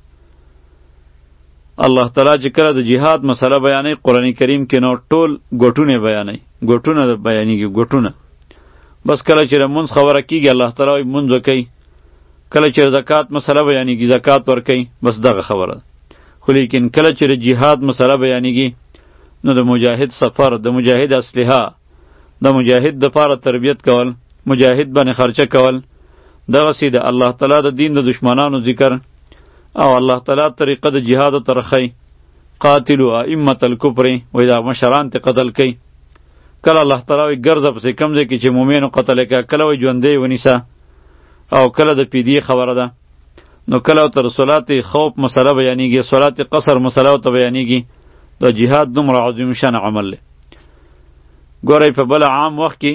A: الله تعالی چې کله د جهاد مسله بیانوي قرآن کریم کې نو ټول ګوټونه بیانوي ګوټونه بیانېږي ګوټونه بس کله چې د مونځ خبره کیږي الله تعالی وایي مونځ وکئ کله چې زکات مسله بیانېږي زکات ورکئ بس دغه خبره ده. خو لیکن کله چې د جهاد مسله بیانېږي نو د مجاهد سفر د مجاهد اسلحه د مجاهد دپاره تربیت کول مجاهد باندې خرچه کول دغسې د الله تعالی د دین د دشمنانو ذکر او الله تعالی طریقه د جهاد ترخی قاتلوا ائمة الکفر وای دا مشران ته قتل کوي کله الله تعالی وی ګرځه پسې کم ځای کې چې مؤمنو قتل کوي کله وی ژوندی ونیسه او کله د پیدی خبره ده نو کله تر صلات خوف مسله بیانېږي صلات قصر مسله ته بیانېږي د جهاد دومره عظیم شان عمل له ګورئ په بل عام وخت کې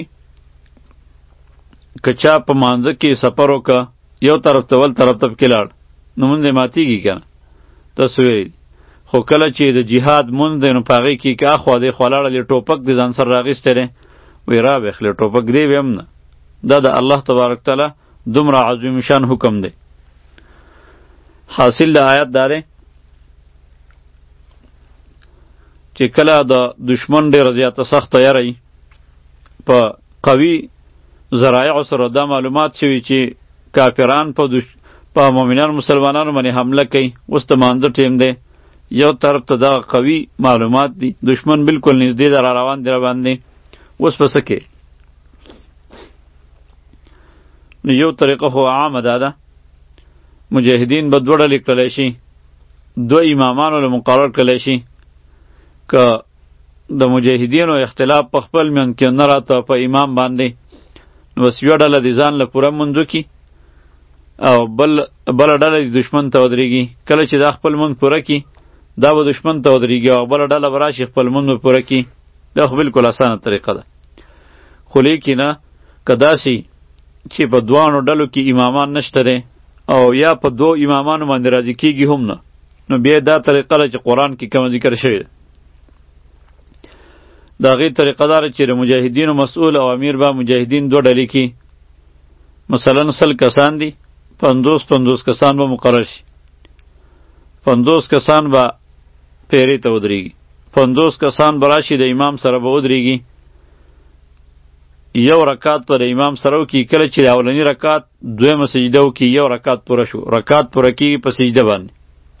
A: کچا په مانځه کې سفر وکړه یو طرف ته ول طرف ته کې لاړ نو مونځ ماتیږي کنه تصویر خو کله چې د جهاد مونځ دی نو په هغې کې که اخوا دی خوا لاړلې ټوپک دې ځان سره راغیستی دی وایي رابخلې ټوپک دی ویم نه دا د الله تبارک تعالی دومره عظیم شان حکم دی حاصل د آیت دا دی چې کله د دشمن ډېره زیاته سخته یره وي په قوي ذرایعو سره دا معلومات شوي چې کافران په دش... په مؤمنان مسلمانانو باندې حمله کوي اوس د مانځه ټیم دی یو طرف ته دغه قوي معلومات دي دشمن بالکل نږدې ده را روان دی را باندې اوس په څه کې نو یو طریقه خو عامه دا ده مجاهدین به دوه ډلې کړلی شي دوه امامانو له مقرر کړلی شي که د مجاهدینو اختلاف په خپل منځ کې نه راته په امام باندې نو بس یوه ډله د ځان له پوره منځو کې او بل بله ډله د دشمن ته ودرېږي کله چې دا خپل منځ پوره کړي دا به دشمن ته ودرېږي او بله ډله به راشي خپل منځ به پوره کړي دا خو بالکل اسانه طریقه ده خو لیکنه که داسې چې په دواړو ډلو کې امامان نشته دی او یا په دو امامانو باندې راضي کېږي هم نه نو بیا دا طریقه ده چې قرآن کې کومه ذکر شوې ده د هغې طریقه دار چې د مجاهدینو مسئول او امیر به مجاهدین دوه ډلې کې مثلا سل کسان دي پنځوس پنځوس کسان به مقرر شي پنځوس کسان به پیرې ته ودرېږي پنځوس کسان به راشي د امام سره به ودرېږي یو رکات پر امام سره وکړي کله چې د اولني رکات دویمه سجده وکړي یو رکات پوره شو رکات پوره کېږي په سجده باندې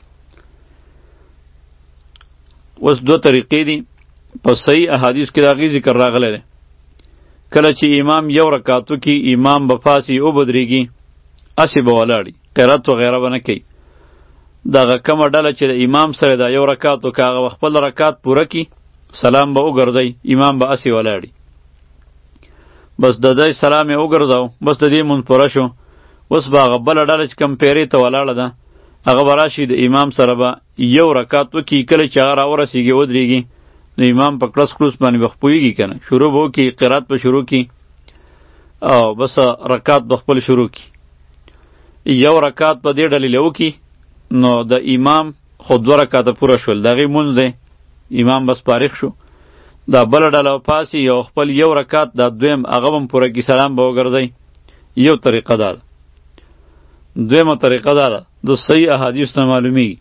A: اوس دوه طریقې دي په صحیح احادیث کې د هغې ذکر راغلی دی کله چې امام یو رکات وکړي امام به پاسي وبدرېږي هسې به ولاړي قرات وغیره به نه کوي دغه کمه ډله چې د امام سره دا یو رکات وکړه هغه به خپل رکات پوره کړي سلام به وګرځئ امام به هسې ولاړي بس د دی سلام یې وګرځاو بس د دې مونځ پوره شو اوس به هغه بله ډله چې کوم پیرې ته ولاړه ده هغه به راشي د امام سره به یو رکات وکړي کله چې هغه راورسېږي ودرېږي نو امام په کړس کړوس باندې به خپویږي که نه شروع به وکړي قرات به شروع کړي او بس رکات به خپل شروع کړي یو رکات په دې ډلې له وکړي نو د امام خو دوه رکاته پوره شول د هغې مونځ دی امام بس فارغ شو دا بله ډله پاسي یو خپل یو رکات دا دویم هغه به هم پوره کړي سلام به وګرځئ یو طریقه دا ده دویمه طریقه دا ده د صحیح احادیث نه معلومیږي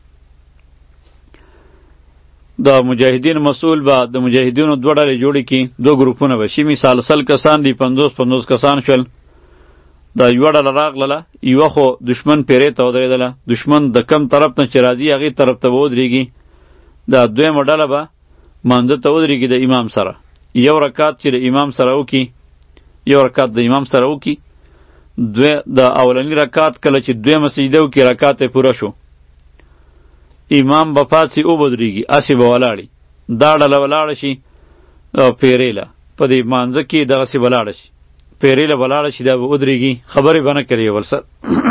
A: د مجاهدین مسئول به د مجاهدینو دوه ډلې جوړې کړي دوه ګروپونه به شي مثال سل کسان دي پنځوس پنځوس کسان شول دا یوه ډله راغلله یوه خو دشمن پیرې ته ودرېدله دشمن د کم طرف نه چې راځي هغې طرف ته به ودرېږي دا دویمه ډله به مانځه ته ودرېږي د امام سره یو رکات چې د امام سره وکړي یو رکات د امام سره وکړي د اولني رکات کله چې دویمه سجده وکړي رکات یې پوره شو امام به پاسې وبدرېږي هسې به ولاړي دا ډله ولاړه شي پیرې له په دې مانځه کې دغسې ولاړه شي پیرې له ولاړه شي دا به ودرېږي خبرې به نه کوي ول سر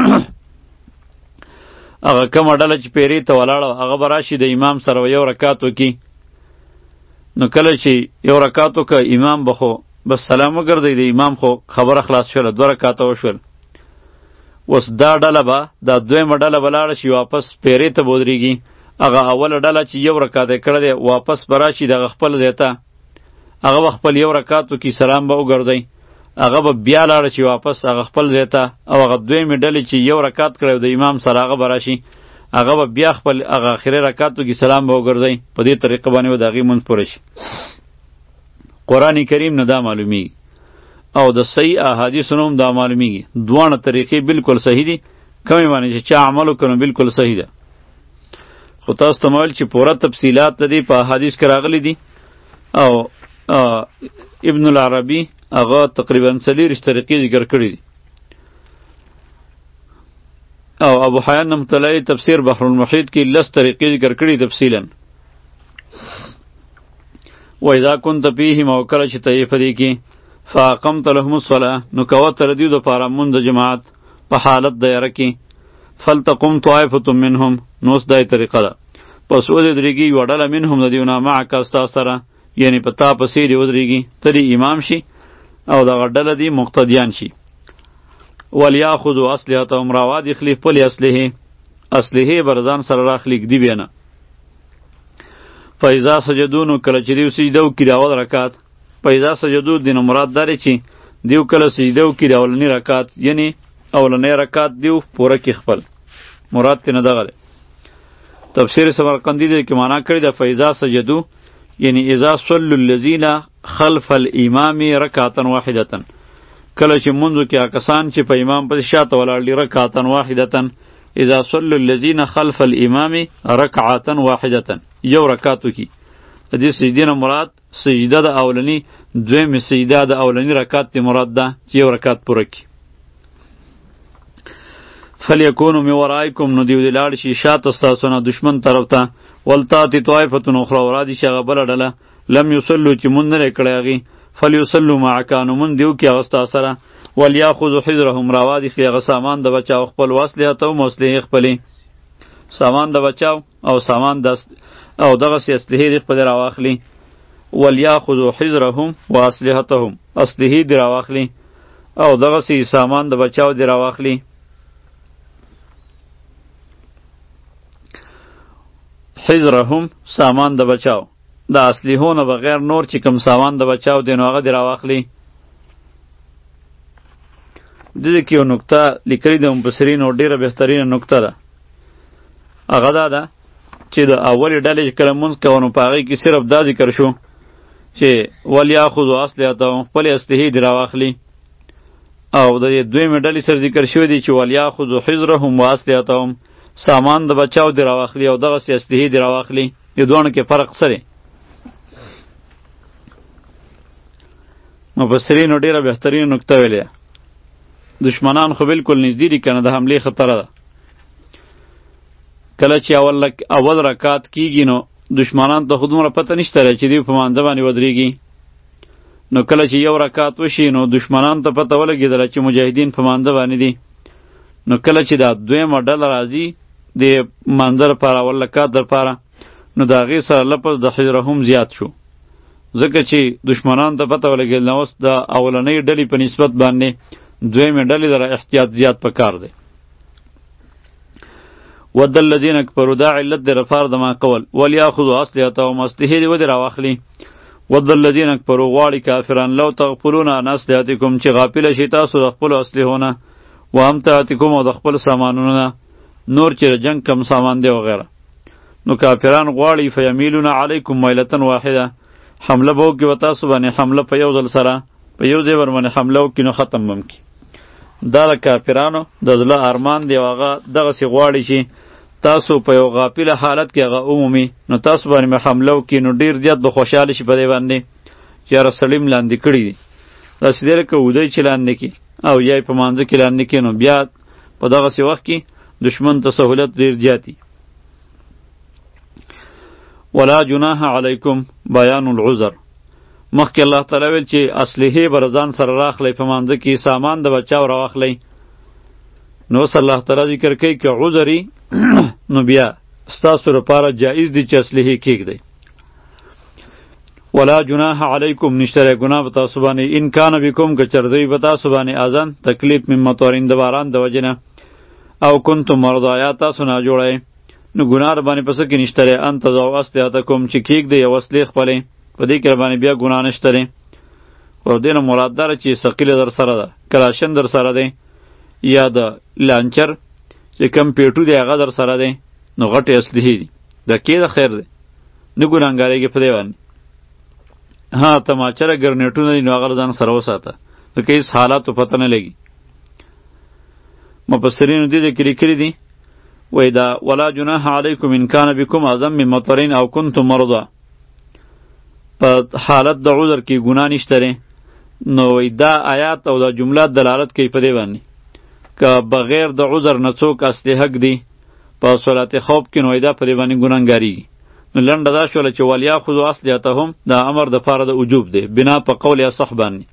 A: هغه کومه ډله چې پیرې ته ولاړه هغه به راشي د امام سره یو رکات وکړي نو کله چې یو رکات وکړه امام به خو بس سلام وګرځئ د امام خو خبره خلاص شوله دوه رکاته وشول اوس دا ډله به دا دویمه ډله به لاړه شي واپس پیرې ته به ودرېږي هغه اوله ډله چې یو رکات یې کړی دی واپس به راشي دغه خپل ځای ته هغه به خپل یو رکات وکړي سلام به وګرځئ هغه به بیا لاړه شي واپس هغه خپل ځای ته او هغه دویمې ډلې چې یو رکات کړی د امام سره هغه به راشي هغه به بیا خپل هغه اخري رکات وکړي سلام به وګرځئ په دې طریقه باندې به د هغې مونځ پوره شي قرآن کریم نه دا معلومیږي او د صحیح احادیثو نه هم دا معلومیږي دواړه طریقې بالکل صحیح دي کمې باندې چې چا عمل وکړو بالکل صحیح ده خو تاسو ته ویل چې پوره تفصیلات د دې په احادیث کې راغلي دي او ابن العربي هغه تقریبا څلېرویشت طریقې ذکر کړي دي او ابو حیان مطلعی تفسیر بحر المحیط کی لس طریقې ذکر کړي تفصیلا. و اذا كنت فيهم او کله چې ته یې په دې کې فاقمت لهم الصلاه نو کوه تر دې دپاره مونځ د جماعت په حالت د یره کې فلتقم طائفة منهم نو اوس دای طریقه ده پس ودرېږي یوه ډله منهم د دیونه معک ستا سره یعنی په تا پسې دې ودرېږي ته دې امام شي او دغه ډله دې مقتدیان شي. ولیاخذوا اسلحتهم راواد اخلی خپلې اسلحې اسلحې به ځان سره راخلي ږدي بیا نه. فاذا سجدوا نو کله چې دوی سجده وکړي د اول رکعت فاذا سجدوا دې نه مراد دا دی چې دیو کله سجده وکړي د اولني رکعت یعنی اولنی رکعت دیو پوره کې خپل مراد تې نه دغه دی. تفسیر سمرقندی دې کې معنا کړې ده فاذا سجدوا یعنی اذا صلوا الذین خلف الامام رکعتا واحدتا کله چې منځو کې کسان چې په امام پسې شاته ولاړ دي رکعتا واحدتا اذا صلوا الذین خلف الامام رکعتا واحدتا یو رکعتو کې د دې سجدې نه مراد سجده د اولنی دویمې سجده د اولنی رکعت ته مراد ده چې یو رکعت پوره کړي. فلیکونو من ورائکم نو دیو دی لاړ شي شاته ستاسو نه دشمن طرف ته ولتاتی طائفة اخرى ورادي چې هغه بله ډله لم یصلو چې مونځ نه دی کړی هغې فلیصلو معک نو مونځ دې وکړي هغه ستا سره ولیاخذوا حذرهم راوادي خلي هغه سامان د بچاو خپل واسلحتهم اسلحې خپلې سامان د بچاو او سامان د او دغسې اسلحې دې خپلې راواخلي ولیاخذوا حذرهم و اسلحتهم اسلحې دې راواخلي او دغسې سامان د بچاو دې راواخلي. حذرهم سامان د بچاو د اسلحو نه بغیر نور چې کوم سامان د بچاو دی نو هغه دې راواخلي. دې کې یو نکته لیکلې د مفسرینو ډېره بهترینه نکته ده هغه دا ده چې د اولې ډلې چې کله مونځ کوه نو په هغې کې صرف دا ذکر شو چې ولیاخذوا اسلحتهم خپلې اسلحې دې راواخلي او د دې دویمې ډلې سره ذکر شوی دی چې ولیاخذوا حذرهم و اسلحتهم سامان د بچاو دی راواخلی او دغسې اسلحې دی راواخلی. دې دواړو کې فرق څه دی؟ مفسرینو ډېره بهترینه نکته ویلې ده دشمنان خو بالکل نږدې دي که نه د حملې خطره ده. کله چې اول اول رکعت کیږي نو دشمنان ته خو دومره پته نشته دی چې دوی په مانځه باندې ودرېږي نو کله چې یو رکعت وشي نو دشمنان ته پته ولګېدله چې مجاهدین په مانځه باندې دي نو کله چې دا دویمه ډله راځي د مانځه لپاره اول رکعت دپاره نو د هغې سره لفظ د حجرهم زیات شو ځکه چې دشمنانو ته پته ولګېدل نو اوس د اولنۍ ډلې په نسبت باندې دویمې ډلې لره احتیاط زیات پکار دی. ود الذین کفروا دا علت دی لپاره د ما قول ولیاخذوا اسلحتهم اسلحې دې ودې راواخلي. ود الذین کفروا غواړي کافران لو تغفلون عن اسلحتکم چې غافله شئ تاسو د خپلو اسلحو نه و امتعتکم او د خپل سامانونو نه نور چې جنگ کم سامان دی وغیره نو کافران غواړي فیمیلون علیکم میلة واحده حمله به وکړي و تاسو باندې حمله په یو ځل سره په یو ځای ورباندې حمله وکړي نو ختم به م کړي. دا د کافرانو د زړه ارمان دی او هغه دغسې غواړي چې تاسو په یو غافله حالت کې هغه عمومي نو تاسو باندې مې حمله وکړي نو ډېر زیات به خوشحاله شي په دې باندې چې یاره سړي م لاندې کړي دي داسې دی لکه ودی چې لاندې کړي او یا یې په مانځه کې لاندې کړي نو بیا په دغسې وخت کې دشمن ته سهولت ډېر زیاتی. ولا جناح علیکم بیان العذر مخکې الله تعالی ویل چې اسلحې به ځان سره راخلی په مانځه کې سامان د بچاو راواخلی نو اوس الله تعالی ذکر کوي که عذري نو بیا ستاسو لپاره جایز دی چې اسلحې کېږدئ. ولا جناح علیکم نشته دی ګناه په تاسو باندې ان کان بکم که چېرته وي په تاسو باندې اذن تکلیف من مطرین د باران د وجې نه او کنتم مرضا یا تاسو ناجوړی نو ګناه در باندې پس کې نشته دی ان تضعوا اسلحتکم چې کېږدئ یو اسلحې خپلې په دې کې باندې بیا ګناه نشته دی. خو دې نه مراد دا چې ثقیله در سره ده کلاشن در سره دی یا د لانچر چې کم پیټو دی هغه در سره دی نو غټې اسلحې دي د کې د خیر دی نه ګناهګارېږي په دې باندې. ها تماچره ګرنیټونه دي نو هغه ځان سره وساته ځکه هېڅ حالاتو پته نه لګي. مفسرینو دې ځای کې لیکلي دي وایي دا ولا جناح علیکم ان کان بکم اذن من مطرین او کنتم مرضا په حالت د عذر کې ګناه نشته دی نو دا آیات او دا جمله دلالت کوي په دې باندې که بغیر د عذر نه څوک اصلي حق دی په صلات خوف کې نو دا په دې باندې ګناهګاري. نو لنډه دا شوله چې ولیاخذوا اسلحتهم دا امر د پاره د وجوب دی بنا په قول اصح باندې.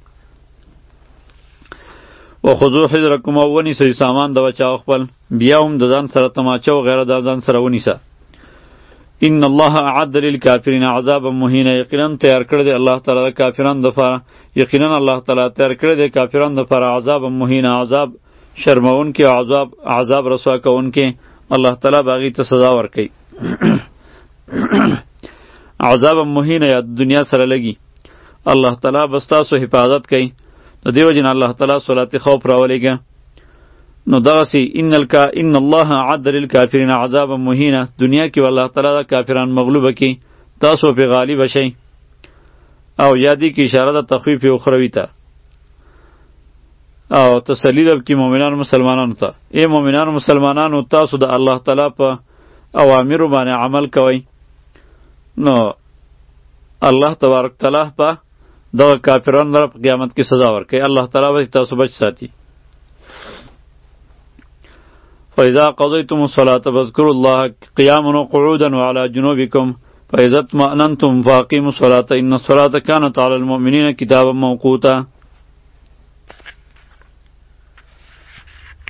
A: وخذوا حذرکم او ونیسئ سامان د بچاو خپل، بیا هم د ځان سره تماچه و غیره د ځان سره ونیسه. ان الله اعد للکافرین عذابا مهینا، یقینا تیار کړی دی الله تعالی د کافرانو دپاره، یقینا الله تعالی تیار کړی دی کافرانو دپاره عذابا مهینا، عذاب شرمونکي، عذاب عذاب رسوا کوونکي. الله تعالی به هغې ته سزا ورکوي. عذابا مهینا یا دنیا سره لګي، الله تعالی به ستاسو حفاظت کوي. د دې وجې نه الله تعالی صلات خوف راولېږه. نو دغسې ان الکا ان الله اعد للکافرین عذابا مهینا، دنیا کې الله تعالی د کافران مغلوبه کی، تاسو پې غالب شئ. او یادی کې اشاره د تخویف اخروی ته او تسلی ده کې مؤمنانو مسلمانانو ته. ای مؤمنانو مسلمانانو تاسو د الله تعالی په اوامرو باندې عمل کوئ، نو الله تبارک تعالی په دغه کافرانو لپاره په قیامت کې سزا ورکوي. الله تعالی به تاسو بچ ساتي. فإذا قضيتم الصلاة فاذكروا الله قياما وقعودا وعلى جنوبكم فإذا اطمأننتم فأقيموا الصلاة إن الصلاة كانت على المؤمنين كتابا موقوتا.